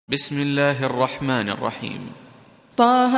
بسم الله الرحمن الرحيم. طه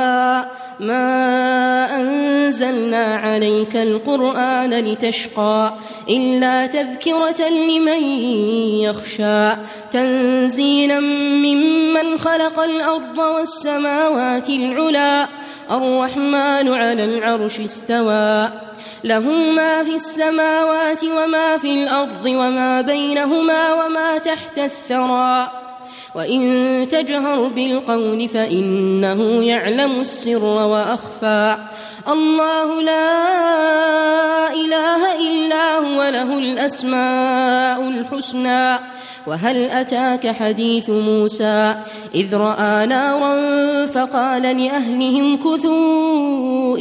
ما أنزلنا عليك القرآن لتشقى إلا تذكرة لمن يخشى تنزيلا ممن خلق الأرض والسماوات العلى الرحمن على العرش استوى له ما في السماوات وما في الأرض وما بينهما وما تحت الثرى وإن تجهر بالقول فإنه يعلم السر وأخفى الله لا إله إلا هو له الأسماء الحسنى وهل أتاك حديث موسى إذ رأى نارا فقال لأهلهم كثوا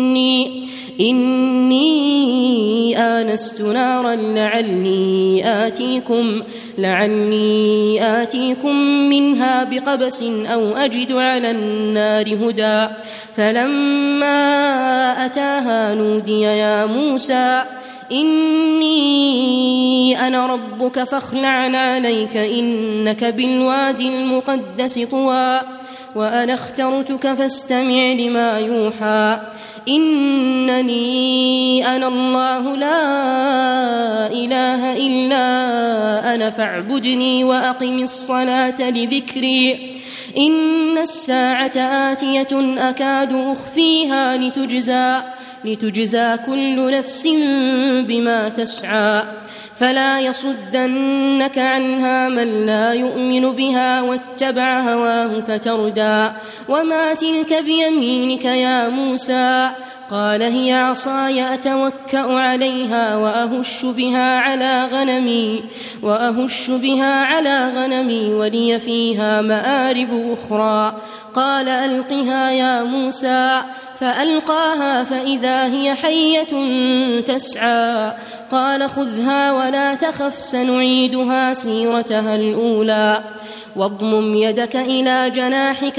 إني آنست نارا لعلي آتيكم منها بقبس أو أجد على النار هدى فلما أتاها نودي يا موسى إني أنا ربك فاخلع عليك إنك بالوادي المقدس طوى وأنا اخترتك فاستمع لما يوحى إنني أنا الله لا إله إلا أنا فاعبدني وأقم الصلاة لذكري إن الساعة آتية أكاد أخفيها لتجزى كل نفس بما تسعى فلا يصدنك عنها من لا يؤمن بها واتبع هواه فتردى وما تلك بيمينك يا موسى قال هي عصاي أتوكأ عليها وأهش بها على غنمي ولي فيها مآرب أخرى قال ألقها يا موسى فألقاها فإذا هي حية تسعى قال خذها ولا تخف سنعيدها سيرتها الأولى واضمم يدك إلى جناحك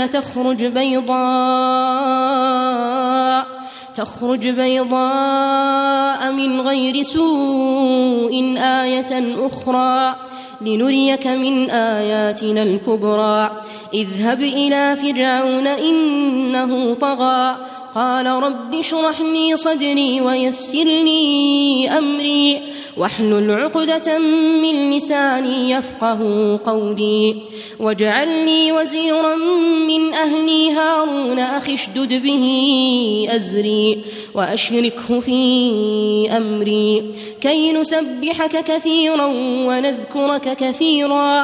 تخرج بيضاء من غير سوء آية أخرى لنريك من آياتنا الكبرى اذهب إلى فرعون إنه طغى قال رب اشرح لي صدري ويسر لي أمري واحلل عقدة من لساني يفقه قولي واجعل لي وزيرا من أهلي هارون أخي اشدد به أزري وأشركه في أمري كي نسبحك كثيرا ونذكرك كثيرا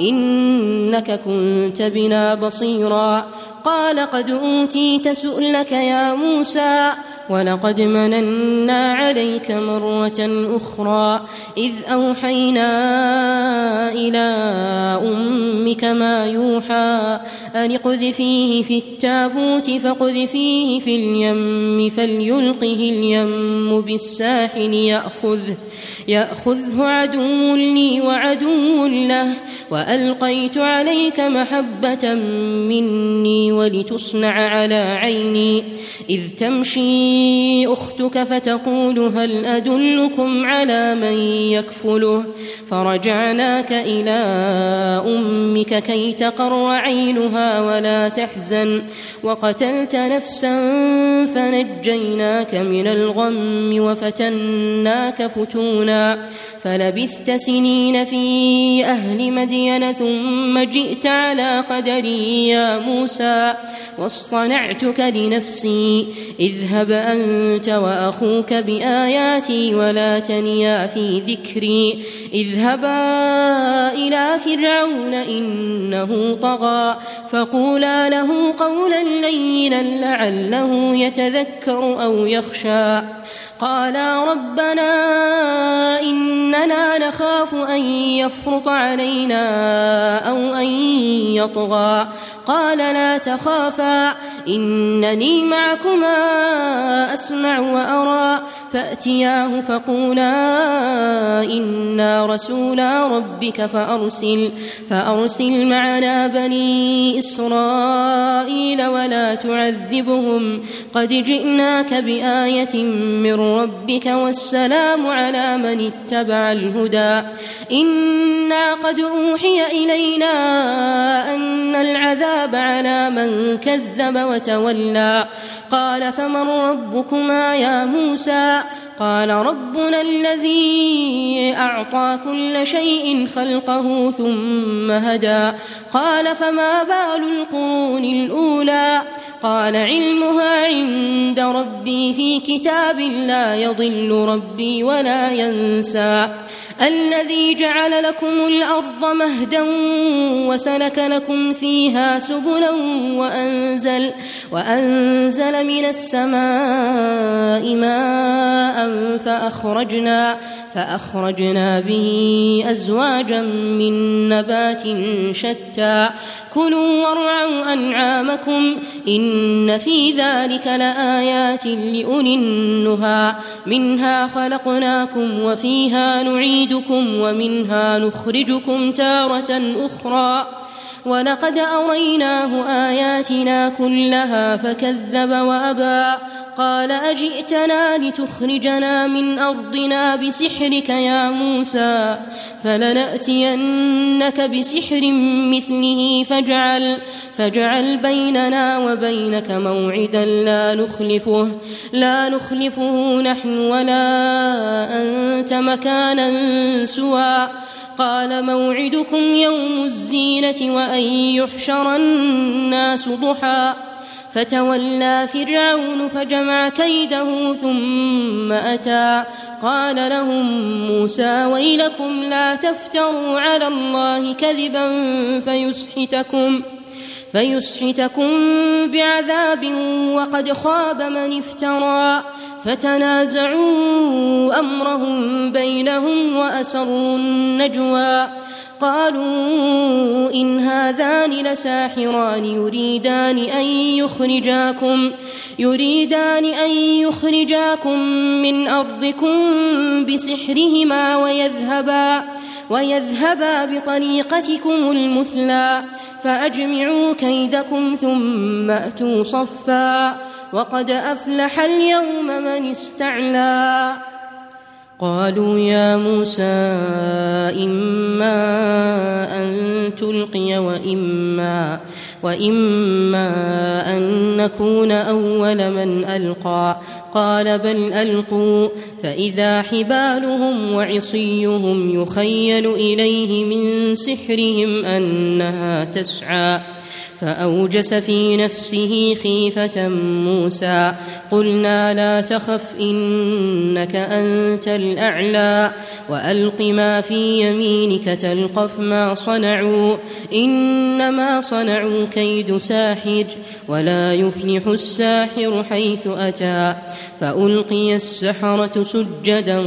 إنك كنت بنا بصيرا قال قد أوتيت سؤلك يا موسى ولقد مننا عليك مرة أخرى إذ أوحينا إلى أمك ما يوحى أن اقذفيه في التابوت فاقذفيه في اليم فليلقه اليم بالساحل يأخذه عدو لي وعدو له وألقيت عليك محبة مني ولتصنع على عيني إذ تمشي أختك فتقول هل أدلكم على من يكفله فرجعناك إلى أمك كي تقر عينها ولا تحزن وقتلت نفسا فنجيناك من الغم وفتناك فتونا فلبثت سنين في أهل مدين ثم جئت على قدري يا موسى واصطنعتك لنفسي اذهب أنت وأخوك بآياتي ولا تنيا في ذكري اذهبا إلى فرعون إنه طغى فقولا له قولا لينا لعله يتذكر أو يخشى قالا ربنا إننا نخاف أن يفرط علينا أو أن يطغى قال لا تخافا إنني معكما أسمع وأرى فأتياه فقولا إنا رسولا ربك فأرسل معنا بني إسرائيل ولا تعذبهم قد جئناك بآية من ربك والسلام على من اتبع الهدى إنا قد أوحي إلينا أن العذاب على من كذب وتولى قال فمن ربكما يا موسى قال ربنا الذي أعطى كل شيء خلقه ثم هدى قال فما بال القرون الأولى قال علمها عند ربي في كتاب لا يضل ربي ولا ينسى الذي جعل لكم الأرض مهدا وسلك لكم فيها سبلا وأنزل من السماء ماء فأخرجنا به أزواجا من نبات شتى كلوا وارعوا أنعامكم إن في ذلك لآيات لأولي النهى منها خلقناكم وفيها نعيدكم ومنها نخرجكم تارة أخرى ولقد أريناه آياتنا كلها فكذب وأبى قال أجئتنا لتخرجنا من أرضنا بسحرك يا موسى فلنأتينك بسحر مثله فاجعل بيننا وبينك موعدا لا نخلفه نحن ولا أنت مكانا سوى قال موعدكم يوم الزينة وأن يحشر الناس ضحى فتولى فرعون فجمع كيده ثم أتى قال لهم موسى ويلكم لا تفتروا على الله كذبا فيسحتكم بعذاب وقد خاب من افترى فتنازعوا أمرهم بينهم وأسروا النجوى قالوا إن هذان لساحران يريدان أن يخرجاكم من أرضكم بسحرهما ويذهبا بطريقتكم المثلى فأجمعوا كيدكم ثم أتوا صفا وقد أفلح اليوم من استعلى قالوا يا موسى إما أن تلقي وإما أن نكون أول من ألقى قال بل ألقوا فإذا حبالهم وعصيهم يخيل إليه من سحرهم أنها تسعى فأوجس في نفسه خيفة موسى قلنا لا تخف إنك أنت الأعلى وألق ما في يمينك تلقف ما صنعوا إنما صنعوا كيد ساحر ولا يفلح الساحر حيث أتى فألقي السحرة سجدا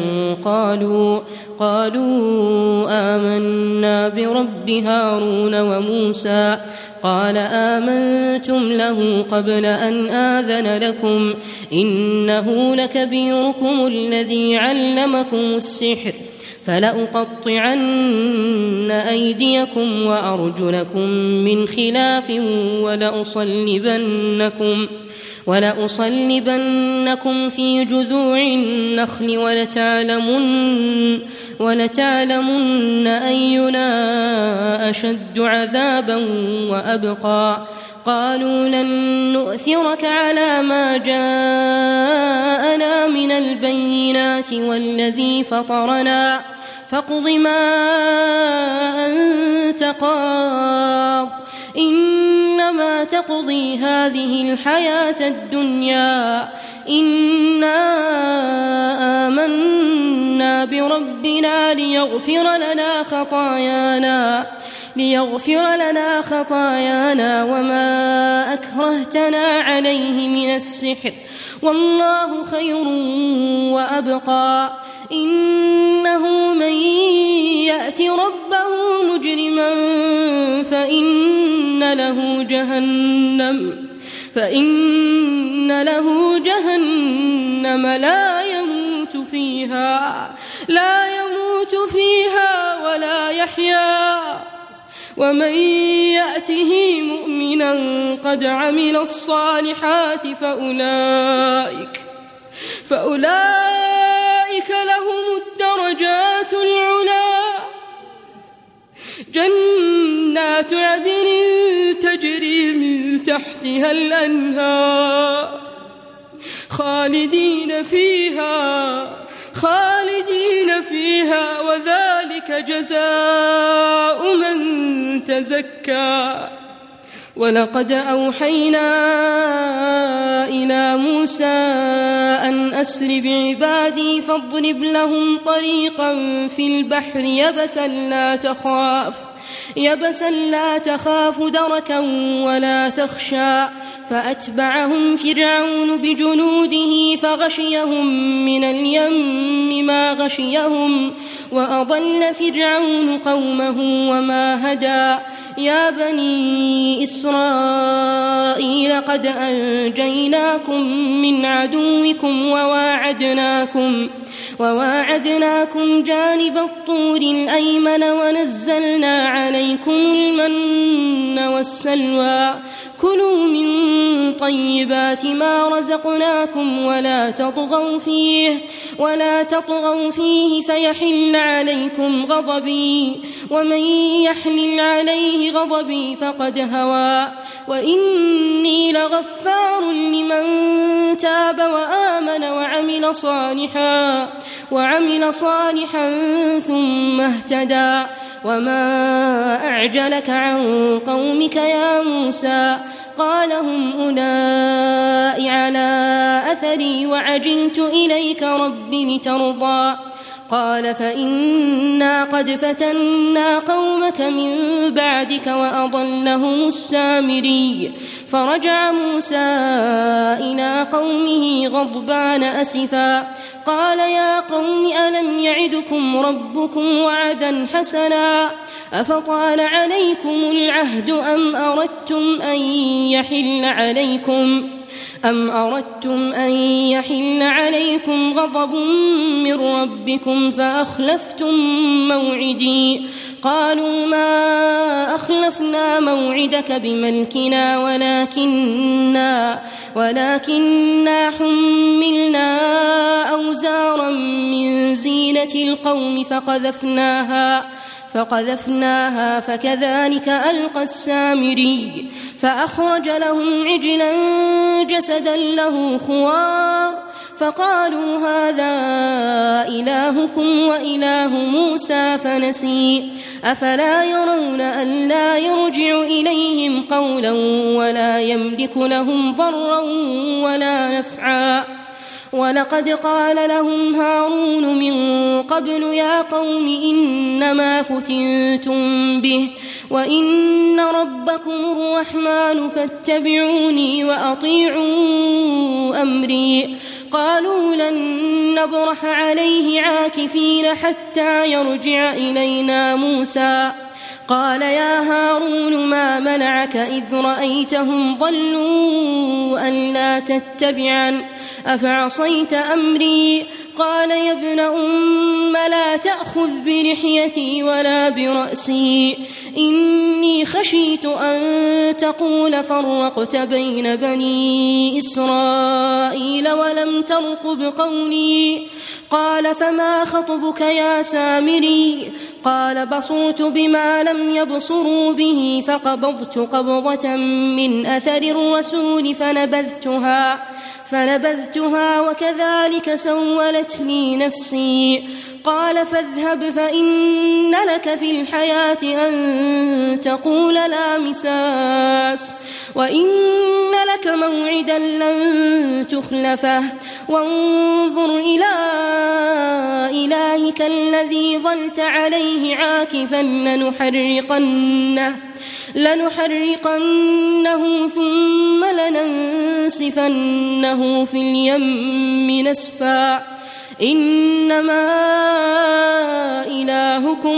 قالوا آمنا برب هارون وموسى قال آمنتم له قبل أن آذن لكم إنه لكبيركم الذي علمكم السحر فلأقطعن أيديكم وأرجلكم من خلاف ولأصلبنكم في جذوع النخل ولتعلمن أينا أشد عذابا وأبقى قالوا لن نؤثرك على ما جاءنا من البينات والذي فطرنا فاقض ما أنت قاض إنما تقضي هذه الحياة الدنيا إنا آمنا بربنا ليغفر لنا خطايانا وما أكرهتنا عليه من السحر والله خير وأبقى إنه من يأت ربه مجرما فإن له جهنم لا يموت فيها ولا يحيا ومن يأته مؤمنا قد عمل الصالحات فأولئك لهم الدرجات العلى جنات عدن تجري تحتها الأنهار خالدين فيها وذلك جزاء من تزكى. ولقد أوحينا إلى موسى أن أسر بعبادي فاضرب لهم طريقا في البحر يبسا لا تخاف دركا ولا تخشى. فأتبعهم فرعون بجنوده فغشيهم من اليم ما غشيهم وأضل فرعون قومه وما هدى. يا بني إسرائيل قد أنجيناكم من عدوكم وواعدناكم جانب الطور الأيمن ونزلنا عليكم المن والسلوى. كلوا من طيبات ما رزقناكم ولا تطغوا فيه فيحل عليكم غضبي ومن يحلل عليه غضبي فقد هوى. وإني لغفار لمن تاب وآمن وعمل صالحا ثم اهتدى. وما أعجلك عن قومك يا موسى؟ قال هم أولئك على أثري وعجلت إليك رب لترضى. قال فإنا قد فتنا قومك من بعدك وأضلهم السامري. فرجع موسى إلى قومه غضبان أسفا قال يا قوم ألم يعدكم ربكم وعدا حسنا أفطال عليكم العهد أم أردتم أن يحل عليكم غضب من ربكم فأخلفتم موعدي. قالوا ما أخلفنا موعدك بملكنا ولكننا حملنا أوزارا من زينة القوم فقذفناها فكذلك ألقى السامري. فأخرج لهم عجلا جسدا له خوار فقالوا هذا إلهكم وإله موسى فنسي. أفلا يرون أن لا يرجع إليهم قولا ولا يملك لهم ضرا ولا نفعا. ولقد قال لهم هارون من قبل يا قوم إنما فتنتم به وإن ربكم الرحمن فاتبعوني وأطيعوا أمري. قالوا لن نبرح عليه عاكفين حتى يرجع إلينا موسى. قال يا هارون ما منعك إذ رأيتهم ضلوا ألا تتبعن أفعصيت أمري؟ قال يا ابن أم لا تأخذ بلحيتي ولا برأسي إني خشيت أن تقول فرقت بين بني إسرائيل ولم ترقب قولي. قال فما خطبك يا سامري؟ قال بصرت بما لم يبصروا به فقبضت قبضة من أثر الرسول فنبذتها وكذلك سولت لي نفسي. قال فاذهب فإن لك في الحياة أن تقول لا مساس وإن لك موعدا لن تخلفه وانظر إلى إلهك الذي ظلت عليه عاكفا لنحرقنه ثم لننسفنه في اليم نسفا. إنما إلهكم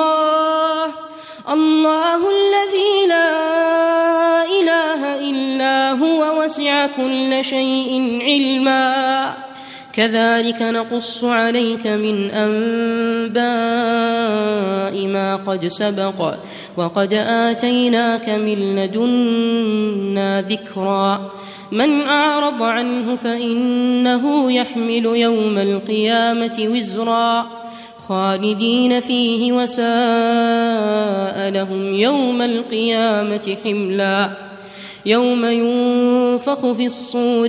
الله الذي لا إله إلا هو وسع كل شيء علما. كذلك نقص عليك من أنباء ما قد سبق وقد آتيناك من لدنا ذكرا. من أعرض عنه فإنه يحمل يوم القيامة وزرا خالدين فيه وساء لهم يوم القيامة حملا. يوم ينفخ في الصور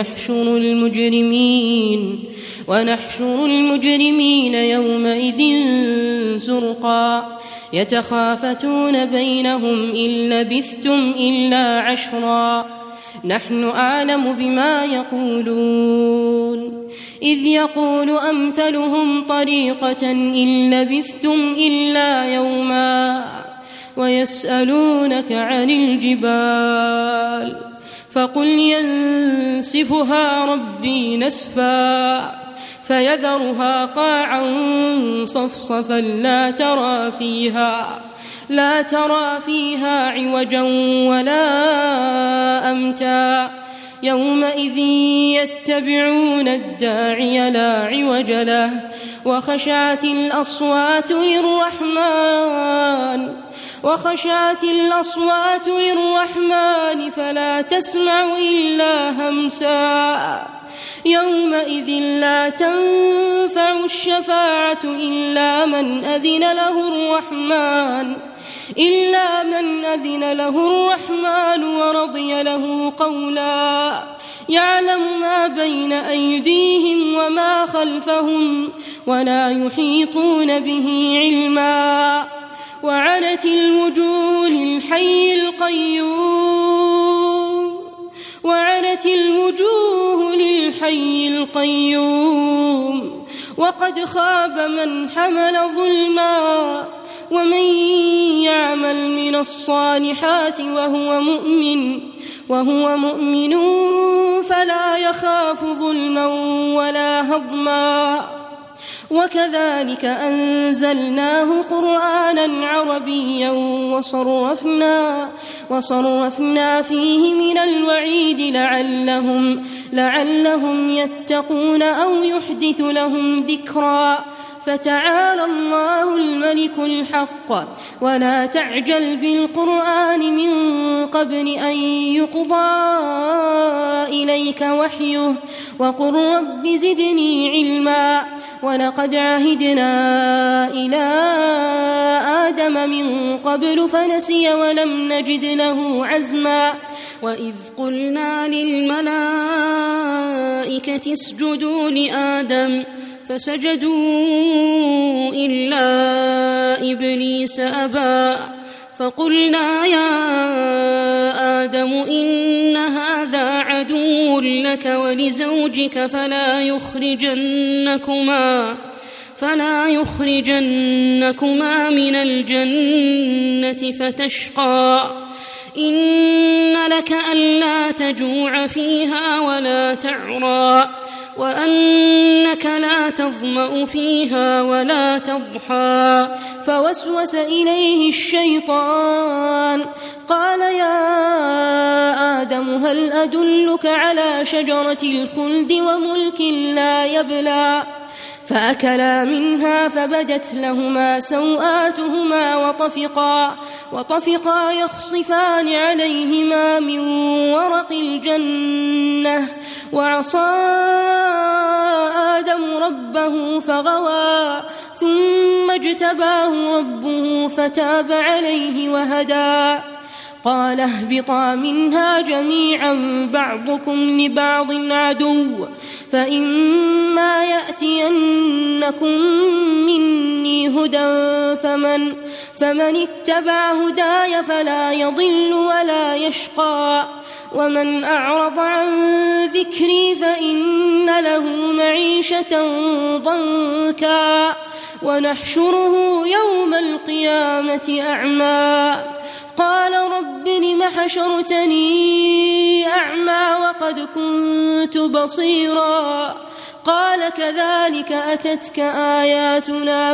ونحشر المجرمين يومئذ زرقا يتخافتون بينهم إن لبثتم إلا عشرا نحن أعلم بما يقولون إذ يقول أمثلهم طريقة إن لبثتم إلا يوما ويسألونك عن الجبال فقل ينسفها ربي نسفا فيذرها قاعا صفصفا لا ترى فيها عوجا ولا أمتا يومئذ يتبعون الداعي لا عوج له وخشعت الأصوات للرحمن فلا تسمع إلا همسا يومئذ لا تنفع الشفاعة إلا من أذن له الرحمن ورضي له قولا يعلم ما بين أيديهم وما خلفهم ولا يحيطون به علما وعنت الوجوه للحي القيوم وقد خاب من حمل ظلما ومن يعمل من الصالحات وهو مؤمن فلا يخاف ظلما ولا هضما وكذلك أنزلناه قرآنا عربيا وصرفنا فيه من الوعيد لعلهم يتقون أو يحدث لهم ذكرا فتعالى الله الملك الحق ولا تعجل بالقرآن من قبل أن يقضى إليك وحيه وقل رب زدني علما ولقد عهدنا إلى آدم من قبل فنسي ولم نجد له عزما وإذ قلنا للملائكة اسجدوا لآدم فسجدوا إلا إبليس أبى فقلنا يا آدم إن هذا عدو لك ولزوجك فلا يخرجنكما من الجنة فتشقى إن لك ألا تجوع فيها ولا تعرى وأنك لا تظمأ فيها ولا تضحى فوسوس إليه الشيطان قال يا آدم هل أدلك على شجرة الخلد وملك لا يبلى فأكلا منها فبدت لهما سوآتهما وطفقا يخصفان عليهما من ورق الجنة وعصى آدم ربه فغوى ثم اجتباه ربه فتاب عليه وهدى قال اهبطا منها جميعا بعضكم لبعض عدو فإما يأتينكم مني هدى فمن اتبع هداي فلا يضل ولا يشقى ومن أعرض عن ذكري فإن له معيشة ضنكا ونحشره يوم القيامة أعمى قال رب لم حشرتني أعمى وقد كنت بصيرا قال كذلك أتتك آياتنا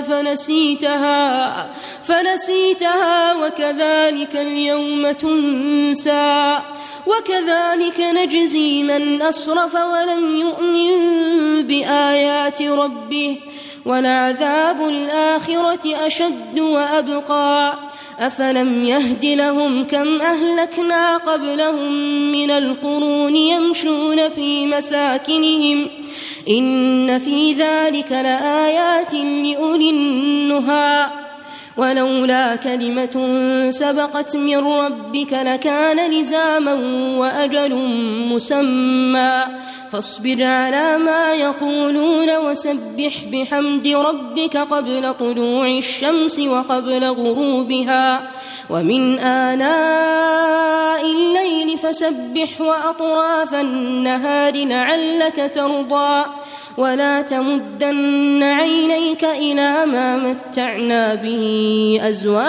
فنسيتها وكذلك اليوم تنسى وكذلك نجزي من أسرف ولم يؤمن بآيات ربه ولعذاب الآخرة أشد وأبقى أفلم يهد لهم كم أهلكنا قبلهم من القرون يمشون في مساكنهم إن في ذلك لآيات لأولي النهى ولولا كلمة سبقت من ربك لكان لزاما وأجل مسمى فاصبر على ما يقولون وسبح بحمد ربك قبل طلوع الشمس وقبل غروبها ومن آناء الليل فسبح وأطراف النهار لعلك ترضى ولا تمدن عينيك إلى ما متعنا به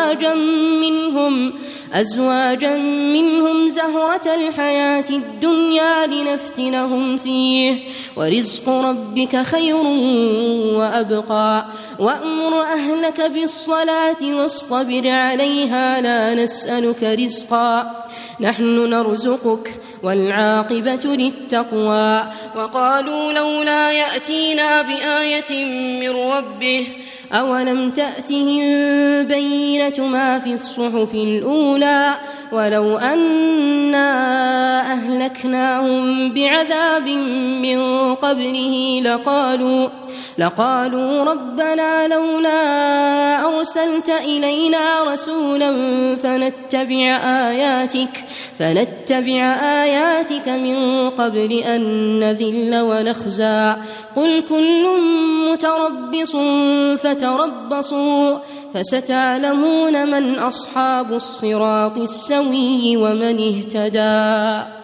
أزواجا منهم زهرة الحياة الدنيا لنفتنهم فيه ورزق ربك خير وأبقى وأمر أهلك بالصلاة واصطبر عليها لا نسألك رزقا نحن نرزقك والعاقبة للتقوى وقالوا لولا يأتينا بآية من ربه أولم تأتهم بينة ما في الصحف الأولى ولو أنا أهلكناهم بعذاب من قبله لقالوا ربنا لولا أرسلت إلينا رسولا فنتبع آياتك من قبل أن نذل ونخزى قل كل متربص فتربصوا فستعلمون من أصحاب الصراط السوي ومن اهتدى.